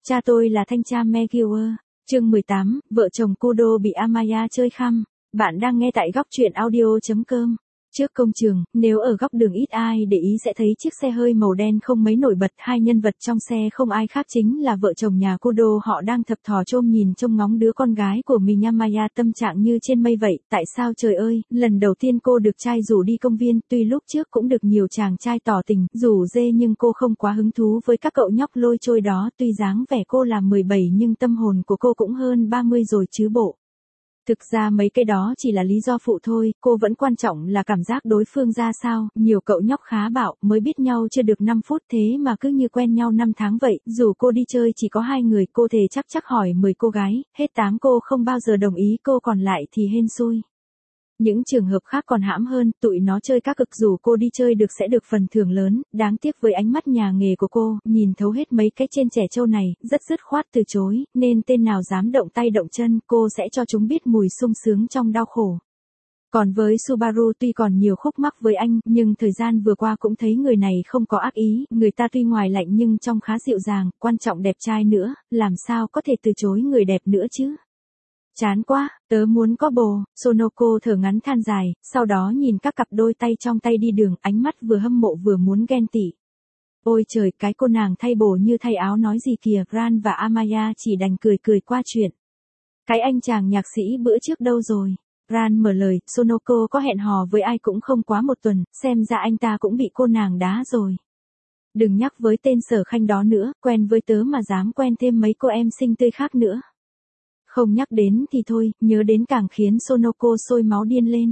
Cha tôi là thanh tra Megillah. Chương 18, vợ chồng Kudo bị Amaya chơi khăm. Bạn đang nghe tại góc truyện audio.com. Trước công trường, nếu ở góc đường ít ai để ý sẽ thấy chiếc xe hơi màu đen không mấy nổi bật. Hai nhân vật trong xe không ai khác chính là vợ chồng nhà Kudo. Họ đang thập thò chôm nhìn trông ngóng đứa con gái của mình. Amaya tâm trạng như trên mây vậy. Tại sao trời ơi, lần đầu tiên cô được trai rủ đi công viên. Tuy lúc trước cũng được nhiều chàng trai tỏ tình, rủ dê, nhưng cô không quá hứng thú với các cậu nhóc lôi trôi đó. Tuy dáng vẻ cô là 17 nhưng tâm hồn của cô cũng hơn 30 rồi chứ bộ. Thực ra mấy cái đó chỉ là lý do phụ thôi, cô vẫn quan trọng là cảm giác đối phương ra sao. Nhiều cậu nhóc khá bạo, mới biết nhau chưa được 5 phút thế mà cứ như quen nhau 5 tháng vậy. Dù cô đi chơi chỉ có 2 người, cô thề chắc hỏi 10 cô gái, hết 8 cô không bao giờ đồng ý, cô còn lại thì hên xui. Những trường hợp khác còn hãm hơn, tụi nó chơi các cực dù cô đi chơi được sẽ được phần thưởng lớn. Đáng tiếc với ánh mắt nhà nghề của cô, nhìn thấu hết mấy cái trên trẻ trâu này, rất dứt khoát từ chối, nên tên nào dám động tay động chân, cô sẽ cho chúng biết mùi sung sướng trong đau khổ. Còn với Subaru tuy còn nhiều khúc mắc với anh, nhưng thời gian vừa qua cũng thấy người này không có ác ý, người ta tuy ngoài lạnh nhưng trong khá dịu dàng, quan trọng đẹp trai nữa, làm sao có thể từ chối người đẹp nữa chứ. Chán quá, tớ muốn có bồ. Sonoko thở ngắn than dài, sau đó nhìn các cặp đôi tay trong tay đi đường, ánh mắt vừa hâm mộ vừa muốn ghen tị. Ôi trời, cái cô nàng thay bồ như thay áo nói gì kìa. Ran và Amaya chỉ đành cười cười qua chuyện. Cái anh chàng nhạc sĩ bữa trước đâu rồi? Ran mở lời, Sonoko có hẹn hò với ai cũng không quá 1 tuần, xem ra anh ta cũng bị cô nàng đá rồi. Đừng nhắc với tên Sở Khanh đó nữa, quen với tớ mà dám quen thêm mấy cô em xinh tươi khác nữa. Không nhắc đến thì thôi, nhớ đến càng khiến Sonoko sôi máu điên lên.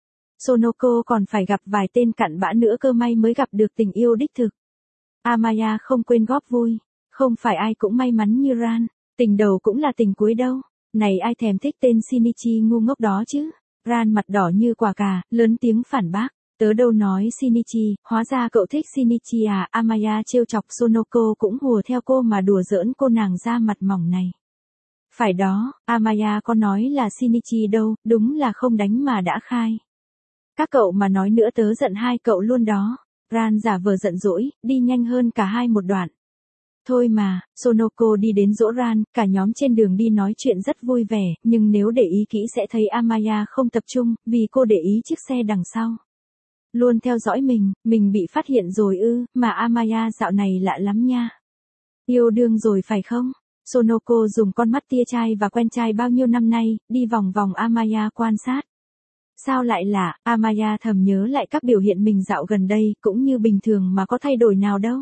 Sonoko còn phải gặp vài tên cặn bã nữa cơ, may mới gặp được tình yêu đích thực. Amaya không quên góp vui. Không phải ai cũng may mắn như Ran. Tình đầu cũng là tình cuối đâu. Này ai thèm thích tên Shinichi ngu ngốc đó chứ. Ran mặt đỏ như quả cà, lớn tiếng phản bác. Tớ đâu nói Shinichi, hóa ra cậu thích Shinichi à. Amaya trêu chọc Sonoko cũng hùa theo cô mà đùa giỡn cô nàng da mặt mỏng này. Phải đó, Amaya có nói là Shinichi đâu, đúng là không đánh mà đã khai. Các cậu mà nói nữa tớ giận hai cậu luôn đó. Ran giả vờ giận dỗi, đi nhanh hơn cả hai một đoạn. Thôi mà, Sonoko đi đến dỗ Ran, cả nhóm trên đường đi nói chuyện rất vui vẻ, nhưng nếu để ý kỹ sẽ thấy Amaya không tập trung, vì cô để ý chiếc xe đằng sau. Luôn theo dõi mình bị phát hiện rồi ư, mà Amaya dạo này lạ lắm nha. Yêu đương rồi phải không? Sonoko dùng con mắt tia trai và quen trai bao nhiêu năm nay, đi vòng vòng Amaya quan sát. Sao lại lạ, Amaya thầm nhớ lại các biểu hiện mình dạo gần đây, cũng như bình thường mà có thay đổi nào đâu.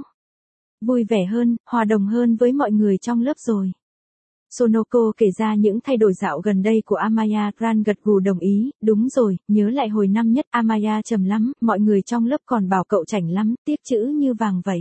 Vui vẻ hơn, hòa đồng hơn với mọi người trong lớp rồi. Sonoko kể ra những thay đổi dạo gần đây của Amaya. Ran gật gù đồng ý, đúng rồi, nhớ lại hồi năm nhất Amaya trầm lắm, mọi người trong lớp còn bảo cậu chảnh lắm, tiếc chữ như vàng vậy.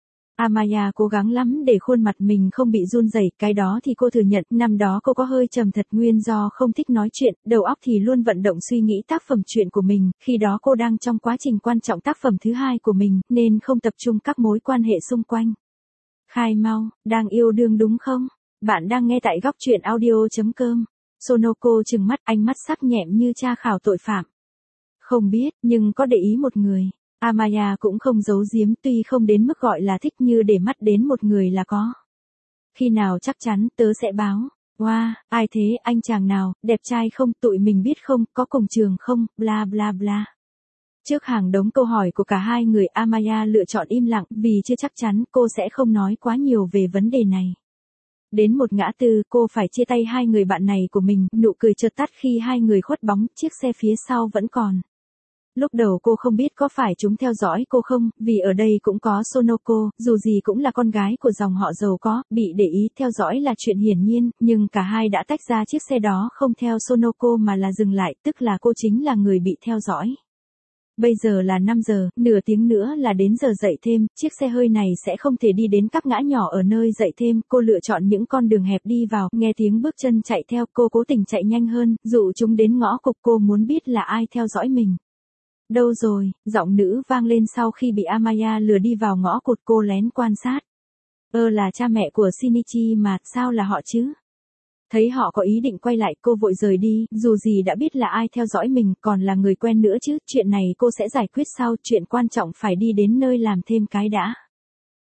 Amaya cố gắng lắm để khuôn mặt mình không bị run rẩy, cái đó thì cô thừa nhận, năm đó cô có hơi trầm thật nguyên do không thích nói chuyện, đầu óc thì luôn vận động suy nghĩ tác phẩm truyện của mình, khi đó cô đang trong quá trình quan trọng tác phẩm thứ 2 của mình, nên không tập trung các mối quan hệ xung quanh. Khai mau, đang yêu đương đúng không? Bạn đang nghe tại góc truyện audio.com. Sonoko trừng mắt, ánh mắt sắc nhẹm như tra khảo tội phạm. Không biết, nhưng có để ý một người. Amaya cũng không giấu giếm, tuy không đến mức gọi là thích như để mắt đến một người là có. Khi nào chắc chắn tớ sẽ báo. Wow, ai thế, anh chàng nào, đẹp trai không, tụi mình biết không, có cùng trường không, bla bla bla. Trước hàng đống câu hỏi của cả hai người, Amaya lựa chọn im lặng, vì chưa chắc chắn, cô sẽ không nói quá nhiều về vấn đề này. Đến một ngã tư, cô phải chia tay hai người bạn này của mình, nụ cười chợt tắt khi hai người khuất bóng, chiếc xe phía sau vẫn còn. Lúc đầu cô không biết có phải chúng theo dõi cô không, vì ở đây cũng có Sonoko, dù gì cũng là con gái của dòng họ giàu có, bị để ý theo dõi là chuyện hiển nhiên, nhưng cả hai đã tách ra, chiếc xe đó không theo Sonoko mà là dừng lại, tức là cô chính là người bị theo dõi. Bây giờ là 5 giờ, nửa tiếng nữa là đến giờ dậy thêm, chiếc xe hơi này sẽ không thể đi đến các ngã nhỏ ở nơi dậy thêm, cô lựa chọn những con đường hẹp đi vào, nghe tiếng bước chân chạy theo, cô cố tình chạy nhanh hơn, dụ chúng đến ngõ cụt, cô muốn biết là ai theo dõi mình. Đâu rồi, giọng nữ vang lên sau khi bị Amaya lừa đi vào ngõ cụt, cô lén quan sát. Là cha mẹ của Shinichi mà, sao là họ chứ? Thấy họ có ý định quay lại, cô vội rời đi, dù gì đã biết là ai theo dõi mình, còn là người quen nữa chứ, chuyện này cô sẽ giải quyết sau, chuyện quan trọng phải đi đến nơi làm thêm cái đã.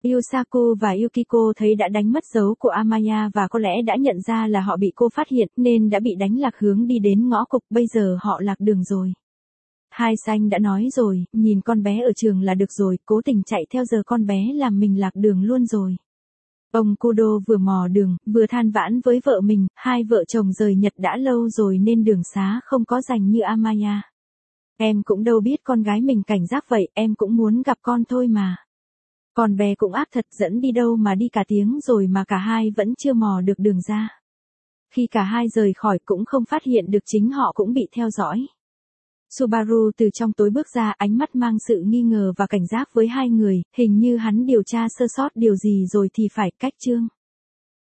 Yusaku và Yukiko thấy đã đánh mất dấu của Amaya và có lẽ đã nhận ra là họ bị cô phát hiện nên đã bị đánh lạc hướng đi đến ngõ cụt, bây giờ họ lạc đường rồi. Hai Xanh đã nói rồi, nhìn con bé ở trường là được rồi, cố tình chạy theo giờ con bé làm mình lạc đường luôn rồi. Ông Kudo vừa mò đường, vừa than vãn với vợ mình, hai vợ chồng rời Nhật đã lâu rồi nên đường xá không có dành như Amaya. Em cũng đâu biết con gái mình cảnh giác vậy, em cũng muốn gặp con thôi mà. Còn bé cũng ác thật, dẫn đi đâu mà đi cả tiếng rồi mà cả hai vẫn chưa mò được đường ra. Khi cả hai rời khỏi cũng không phát hiện được chính họ cũng bị theo dõi. Subaru từ trong tối bước ra, ánh mắt mang sự nghi ngờ và cảnh giác với hai người, hình như hắn điều tra sơ sót điều gì rồi thì phải. Cách chương